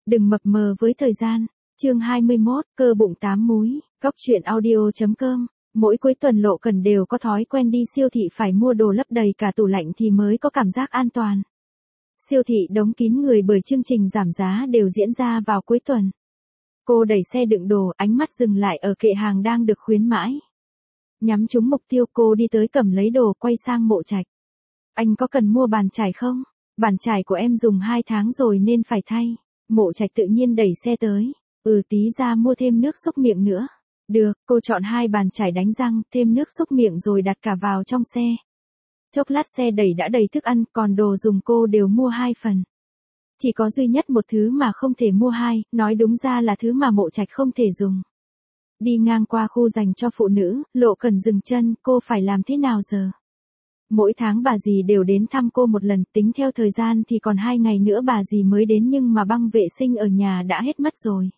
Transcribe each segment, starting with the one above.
Đừng mập mờ với thời gian. Chương 21, cơ bụng 8 múi. Góc truyện audio.com. Mỗi cuối tuần Lộ Cần đều có thói quen đi siêu thị phải mua đồ lấp đầy cả tủ lạnh thì mới có cảm giác an toàn. Siêu thị đóng kín người bởi chương trình giảm giá đều diễn ra vào cuối tuần. Cô đẩy xe đựng đồ, ánh mắt dừng lại ở kệ hàng đang được khuyến mãi. Nhắm trúng mục tiêu, cô đi tới cầm lấy đồ, quay sang Mộ Trạch. Anh có cần mua bàn chải không? Bàn chải của em dùng 2 tháng rồi nên phải thay. Mộ Trạch tự nhiên đẩy xe tới. Tí ra mua thêm nước xúc miệng nữa. Được, cô chọn 2 bàn chải đánh răng, thêm nước xúc miệng rồi đặt cả vào trong xe. Chốc lát xe đẩy đã đầy thức ăn, còn đồ dùng cô đều mua 2 phần. Chỉ có duy nhất một thứ mà không thể mua 2, nói đúng ra là thứ mà Mộ Trạch không thể dùng. Đi ngang qua khu dành cho phụ nữ, Lộ Cần dừng chân, cô phải làm thế nào giờ? Mỗi tháng bà dì đều đến thăm cô một lần, tính theo thời gian thì còn 2 ngày nữa bà dì mới đến nhưng mà băng vệ sinh ở nhà đã hết mất rồi.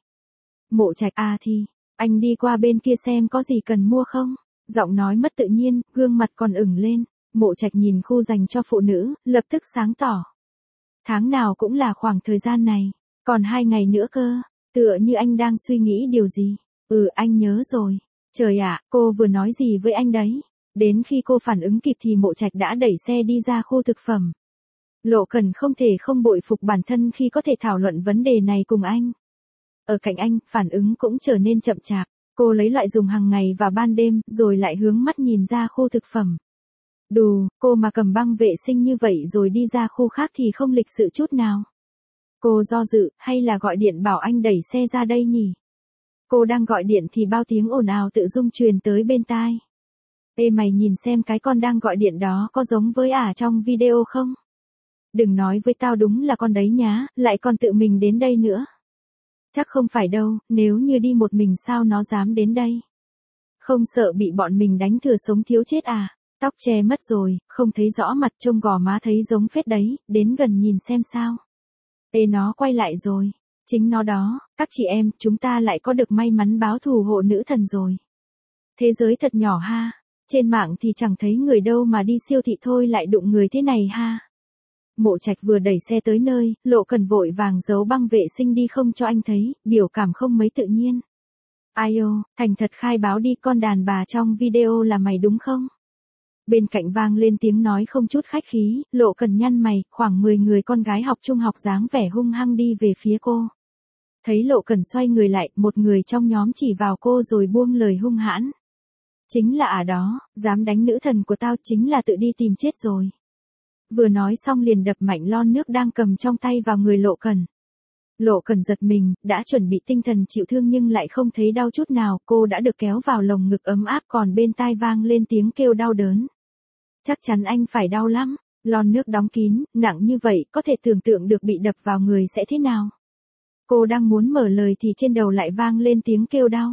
Mộ Trạch thì, anh đi qua bên kia xem có gì cần mua không? Giọng nói mất tự nhiên, gương mặt còn ửng lên. Mộ Trạch nhìn khu dành cho phụ nữ, lập tức sáng tỏ. Tháng nào cũng là khoảng thời gian này, còn 2 ngày nữa cơ, tựa như anh đang suy nghĩ điều gì. Anh nhớ rồi. Trời ạ, cô vừa nói gì với anh đấy? Đến khi cô phản ứng kịp thì Mộ Trạch đã đẩy xe đi ra khu thực phẩm. Lộ Cần không thể không bội phục bản thân khi có thể thảo luận vấn đề này cùng anh. Ở cạnh anh, phản ứng cũng trở nên chậm chạp. Cô lấy loại dùng hàng ngày và ban đêm, rồi lại hướng mắt nhìn ra khu thực phẩm. Đù, cô mà cầm băng vệ sinh như vậy rồi đi ra khu khác thì không lịch sự chút nào. Cô do dự, hay là gọi điện bảo anh đẩy xe ra đây nhỉ? Cô đang gọi điện thì bao tiếng ồn ào tự dưng truyền tới bên tai. Ê mày nhìn xem cái con đang gọi điện đó có giống với trong video không? Đừng nói với tao đúng là con đấy nhá, lại còn tự mình đến đây nữa. Chắc không phải đâu, nếu như đi một mình sao nó dám đến đây? Không sợ bị bọn mình đánh thừa sống thiếu chết à? Tóc che mất rồi, không thấy rõ mặt, trông gò má thấy giống phết đấy, đến gần nhìn xem sao. Nó quay lại rồi. Chính nó đó, các chị em, chúng ta lại có được may mắn báo thù hộ nữ thần rồi. Thế giới thật nhỏ ha. Trên mạng thì chẳng thấy người đâu mà đi siêu thị thôi lại đụng người thế này ha. Mộ Trạch vừa đẩy xe tới nơi, Lộ Cần vội vàng giấu băng vệ sinh đi không cho anh thấy, biểu cảm không mấy tự nhiên. Ai ô, thành thật khai báo đi, con đàn bà trong video là mày đúng không? Bên cạnh vang lên tiếng nói không chút khách khí, Lộ Cần nhăn mày, khoảng 10 người con gái học trung học dáng vẻ hung hăng đi về phía cô. Thấy Lộ Cần xoay người lại, một người trong nhóm chỉ vào cô rồi buông lời hung hãn. Chính là đó, dám đánh nữ thần của tao chính là tự đi tìm chết rồi. Vừa nói xong liền đập mạnh lon nước đang cầm trong tay vào người Lộ Cần. Lộ Cần giật mình, đã chuẩn bị tinh thần chịu thương nhưng lại không thấy đau chút nào, cô đã được kéo vào lồng ngực ấm áp còn bên tai vang lên tiếng kêu đau đớn. Chắc chắn anh phải đau lắm, lon nước đóng kín, nặng như vậy, có thể tưởng tượng được bị đập vào người sẽ thế nào. Cô đang muốn mở lời thì trên đầu lại vang lên tiếng kêu đau.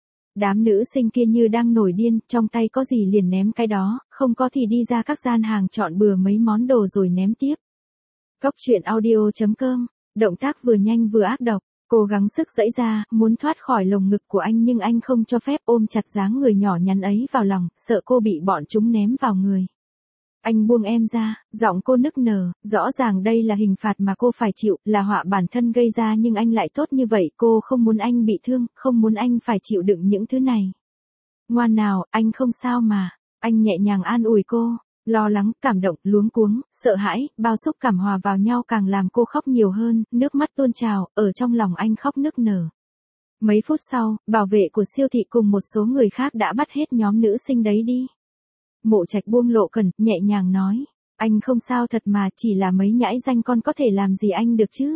Đám nữ sinh kia như đang nổi điên, trong tay có gì liền ném cái đó, không có thì đi ra các gian hàng chọn bừa mấy món đồ rồi ném tiếp. Góc truyện audio.com, động tác vừa nhanh vừa ác độc, cố gắng sức giãy ra, muốn thoát khỏi lồng ngực của anh nhưng anh không cho phép, ôm chặt dáng người nhỏ nhắn ấy vào lòng, sợ cô bị bọn chúng ném vào người. Anh buông em ra, giọng cô nức nở, rõ ràng đây là hình phạt mà cô phải chịu, là họa bản thân gây ra nhưng anh lại tốt như vậy, cô không muốn anh bị thương, không muốn anh phải chịu đựng những thứ này. Ngoan nào, anh không sao mà, anh nhẹ nhàng an ủi cô, lo lắng, cảm động, luống cuống, sợ hãi, bao xúc cảm hòa vào nhau càng làm cô khóc nhiều hơn, nước mắt tuôn trào, ở trong lòng anh khóc nức nở. Mấy phút sau, bảo vệ của siêu thị cùng một số người khác đã bắt hết nhóm nữ sinh đấy đi. Mộ Trạch buông Lộ Cần, nhẹ nhàng nói, anh không sao thật mà, chỉ là mấy nhãi danh con có thể làm gì anh được chứ.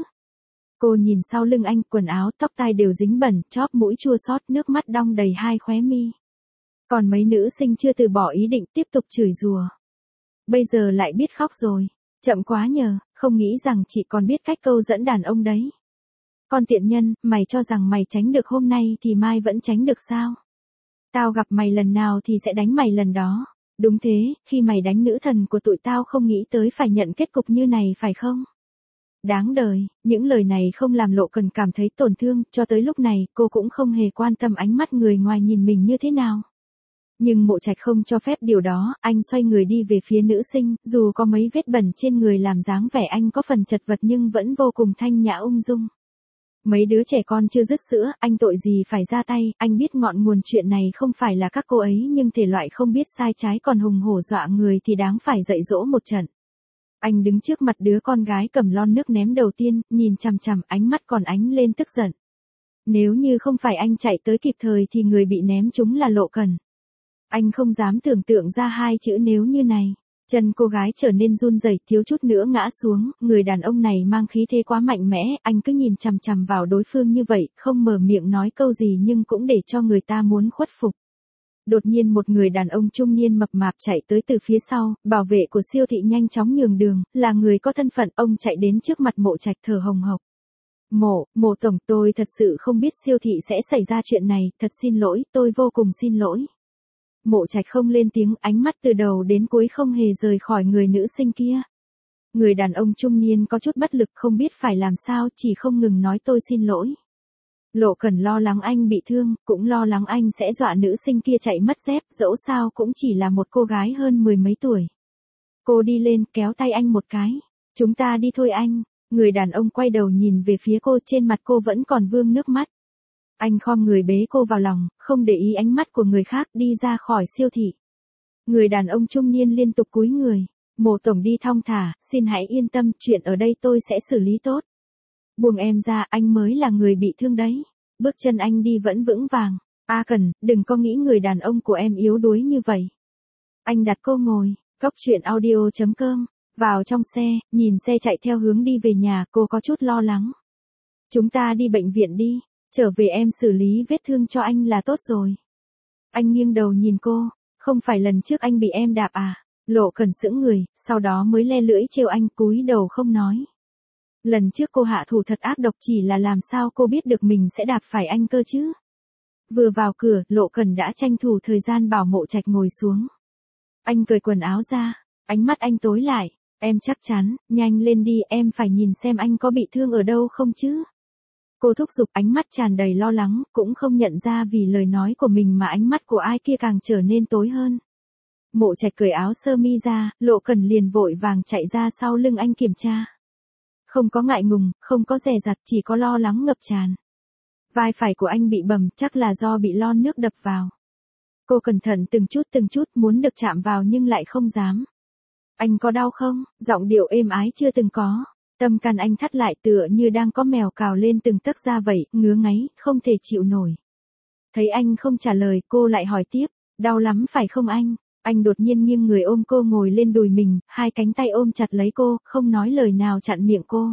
Cô nhìn sau lưng anh, quần áo, tóc tai đều dính bẩn, chóp mũi chua xót, nước mắt đong đầy 2 khóe mi. Còn mấy nữ sinh chưa từ bỏ ý định tiếp tục chửi rủa. Bây giờ lại biết khóc rồi, chậm quá nhờ, không nghĩ rằng chị còn biết cách câu dẫn đàn ông đấy. Con tiện nhân, mày cho rằng mày tránh được hôm nay thì mai vẫn tránh được sao? Tao gặp mày lần nào thì sẽ đánh mày lần đó. Đúng thế, khi mày đánh nữ thần của tụi tao không nghĩ tới phải nhận kết cục như này phải không? Đáng đời, những lời này không làm Lộ Cần cảm thấy tổn thương, cho tới lúc này, cô cũng không hề quan tâm ánh mắt người ngoài nhìn mình như thế nào. Nhưng Mộ Trạch không cho phép điều đó, anh xoay người đi về phía nữ sinh, dù có mấy vết bẩn trên người làm dáng vẻ anh có phần chật vật nhưng vẫn vô cùng thanh nhã ung dung. Mấy đứa trẻ con chưa dứt sữa, anh tội gì phải ra tay, anh biết ngọn nguồn chuyện này không phải là các cô ấy nhưng thể loại không biết sai trái còn hùng hổ dọa người thì đáng phải dạy dỗ một trận. Anh đứng trước mặt đứa con gái cầm lon nước ném đầu tiên, nhìn chằm chằm, ánh mắt còn ánh lên tức giận. Nếu như không phải anh chạy tới kịp thời thì người bị ném chúng là Lộ Cẩn. Anh không dám tưởng tượng ra hai chữ nếu như này. Chân cô gái trở nên run rẩy, thiếu chút nữa ngã xuống, người đàn ông này mang khí thế quá mạnh mẽ, anh cứ nhìn chằm chằm vào đối phương như vậy, không mở miệng nói câu gì nhưng cũng để cho người ta muốn khuất phục. Đột nhiên một người đàn ông trung niên mập mạp chạy tới từ phía sau, bảo vệ của siêu thị nhanh chóng nhường đường, là người có thân phận, ông chạy đến trước mặt Mộ Trạch thở hồng hộc. Mộ tổng, tôi thật sự không biết siêu thị sẽ xảy ra chuyện này, thật xin lỗi, tôi vô cùng xin lỗi. Mộ Trạch không lên tiếng, ánh mắt từ đầu đến cuối không hề rời khỏi người nữ sinh kia. Người đàn ông trung niên có chút bất lực không biết phải làm sao, chỉ không ngừng nói tôi xin lỗi. Lộ Cẩn lo lắng anh bị thương, cũng lo lắng anh sẽ dọa nữ sinh kia chạy mất dép, dẫu sao cũng chỉ là một cô gái hơn 10 mấy tuổi. Cô đi lên, kéo tay anh một cái. Chúng ta đi thôi anh. Người đàn ông quay đầu nhìn về phía cô, trên mặt cô vẫn còn vương nước mắt. Anh khom người bế cô vào lòng, không để ý ánh mắt của người khác, đi ra khỏi siêu thị. Người đàn ông trung niên liên tục cúi người. Mộ tổng đi thong thả, xin hãy yên tâm, chuyện ở đây tôi sẽ xử lý tốt. Buông em ra, anh mới là người bị thương đấy. Bước chân anh đi vẫn vững vàng. Cần, đừng có nghĩ người đàn ông của em yếu đuối như vậy. Anh đặt cô ngồi, Cóc truyện audio.com. Vào trong xe, nhìn xe chạy theo hướng đi về nhà, cô có chút lo lắng. Chúng ta đi bệnh viện đi, trở về em xử lý vết thương cho anh là tốt rồi. Anh nghiêng đầu nhìn cô, không phải lần trước anh bị em đạp à? Lộ Cẩn sững người, sau đó mới le lưỡi trêu anh, cúi đầu không nói. Lần trước cô hạ thủ thật ác độc, chỉ là làm sao cô biết được mình sẽ đạp phải anh cơ chứ? Vừa vào cửa, Lộ Cẩn đã tranh thủ thời gian bảo Mộ Trạch ngồi xuống. Anh cởi quần áo ra, ánh mắt anh tối lại. Em chắc chắn, nhanh lên đi, em phải nhìn xem anh có bị thương ở đâu không chứ? Cô thúc giục, ánh mắt tràn đầy lo lắng, cũng không nhận ra vì lời nói của mình mà ánh mắt của ai kia càng trở nên tối hơn. Mộ Trạch cởi áo sơ mi ra, Lộ Cẩn liền vội vàng chạy ra sau lưng anh kiểm tra. Không có ngại ngùng, không có dè dặt, chỉ có lo lắng ngập tràn. Vai phải của anh bị bầm, chắc là do bị lon nước đập vào. Cô cẩn thận từng chút muốn được chạm vào nhưng lại không dám. Anh có đau không? Giọng điệu êm ái chưa từng có. Tâm can anh thắt lại tựa như đang có mèo cào lên từng tấc da vậy, ngứa ngáy, không thể chịu nổi. Thấy anh không trả lời, cô lại hỏi tiếp, đau lắm phải không anh? Anh đột nhiên nghiêng người ôm cô ngồi lên đùi mình, hai cánh tay ôm chặt lấy cô, không nói lời nào chặn miệng cô.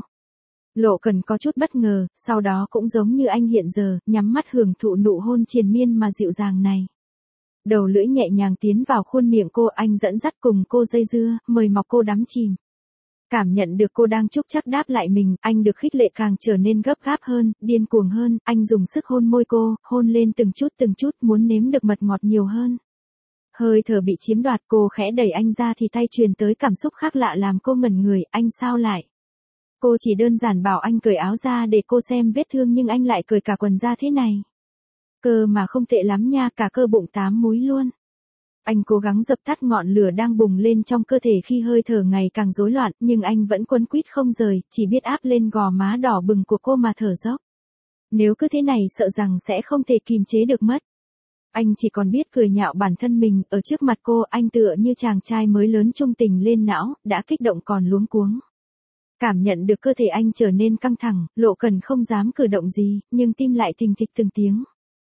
Lộ Cẩn có chút bất ngờ, sau đó cũng giống như anh hiện giờ, nhắm mắt hưởng thụ nụ hôn triền miên mà dịu dàng này. Đầu lưỡi nhẹ nhàng tiến vào khuôn miệng cô, anh dẫn dắt cùng cô dây dưa, mời mọc cô đắm chìm. Cảm nhận được cô đang chúc chắc đáp lại mình, anh được khích lệ càng trở nên gấp gáp hơn, điên cuồng hơn, anh dùng sức hôn môi cô, hôn lên từng chút muốn nếm được mật ngọt nhiều hơn. Hơi thở bị chiếm đoạt, cô khẽ đẩy anh ra thì tay truyền tới cảm xúc khác lạ làm cô ngẩn người, anh sao lại? Cô chỉ đơn giản bảo anh cởi áo ra để cô xem vết thương nhưng anh lại cởi cả quần ra thế này. Cơ mà không tệ lắm nha, cả cơ bụng 8 múi luôn. Anh cố gắng dập tắt ngọn lửa đang bùng lên trong cơ thể khi hơi thở ngày càng rối loạn, nhưng anh vẫn quấn quýt không rời, chỉ biết áp lên gò má đỏ bừng của cô mà thở dốc. Nếu cứ thế này sợ rằng sẽ không thể kìm chế được mất. Anh chỉ còn biết cười nhạo bản thân mình, ở trước mặt cô anh tựa như chàng trai mới lớn trung tình lên não, đã kích động còn luống cuống. Cảm nhận được cơ thể anh trở nên căng thẳng, Lộ Cẩn không dám cử động gì, nhưng tim lại thình thịch từng tiếng.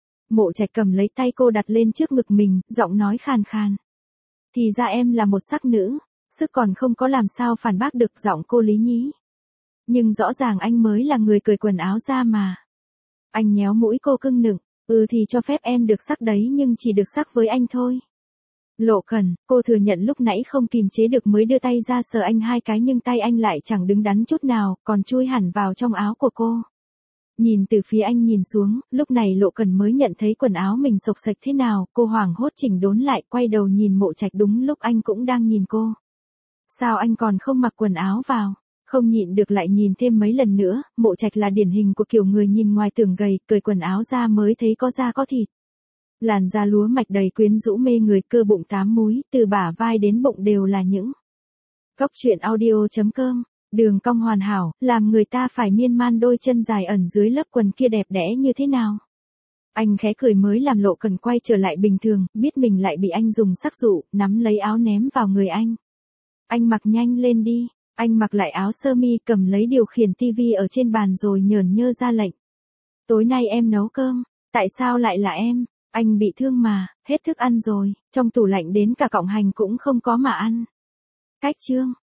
Mộ Trạch cầm lấy tay cô đặt lên trước ngực mình, giọng nói khàn khàn. Thì ra em là một sắc nữ, sức còn không có làm sao phản bác được giọng cô lý nhí. Nhưng rõ ràng anh mới là người cởi quần áo ra mà. Anh nhéo mũi cô cưng nựng, thì cho phép em được sắc đấy nhưng chỉ được sắc với anh thôi. Lộ Cẩn, cô thừa nhận lúc nãy không kìm chế được mới đưa tay ra sờ anh hai cái nhưng tay anh lại chẳng đứng đắn chút nào, còn chui hẳn vào trong áo của cô. Nhìn từ phía anh nhìn xuống, lúc này Lộ Cẩn mới nhận thấy quần áo mình xộc xệch thế nào, cô hoảng hốt chỉnh đốn lại, quay đầu nhìn Mộ Trạch đúng lúc anh cũng đang nhìn cô. Sao anh còn không mặc quần áo vào? Không nhịn được lại nhìn thêm mấy lần nữa, Mộ Trạch là điển hình của kiểu người nhìn ngoài tưởng gầy, cởi quần áo ra mới thấy có da có thịt. Làn da lúa mạch đầy quyến rũ mê người, cơ bụng 8 múi, từ bả vai đến bụng đều là những. Cóc truyện audio.com Đường cong hoàn hảo, làm người ta phải miên man đôi chân dài ẩn dưới lớp quần kia đẹp đẽ như thế nào. Anh khẽ cười mới làm Lộ Cần quay trở lại bình thường, biết mình lại bị anh dùng sắc dụ, nắm lấy áo ném vào người anh. Anh mặc nhanh lên đi, anh mặc lại áo sơ mi cầm lấy điều khiển tivi ở trên bàn rồi nhởn nhơ ra lệnh. Tối nay em nấu cơm, tại sao lại là em? Anh bị thương mà, hết thức ăn rồi, trong tủ lạnh đến cả cọng hành cũng không có mà ăn. Cách chương